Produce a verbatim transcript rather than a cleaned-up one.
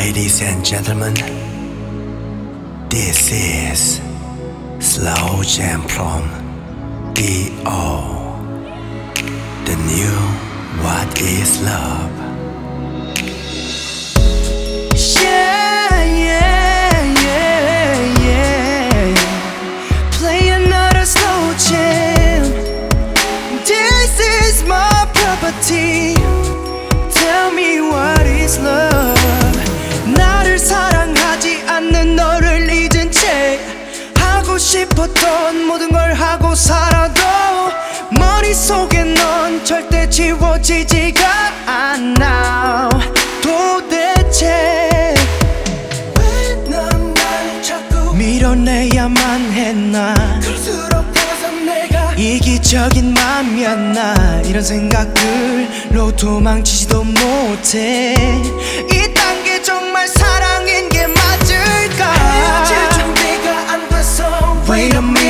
Ladies and gentlemen, this is Slow Jam from D O, the new What is Love. Yeah, yeah, yeah, yeah. Play another slow jam. This is my property. Tell me what is love. 나를 사랑하지 않는 너를 잊은 채 하고 싶었던 모든 걸 하고 살아도 머릿속에 넌 절대 지워지지가 않아. 도대체 왜 넌 날 자꾸 밀어내야만 했나. 그럴수록 더서 내가 이기적인 맘이었나. 이런 생각들로 도망치지도 못해. 이딴 게 정말 사랑인 게 맞을까. 헤어질 준비가 안 돼서 Wait a minute.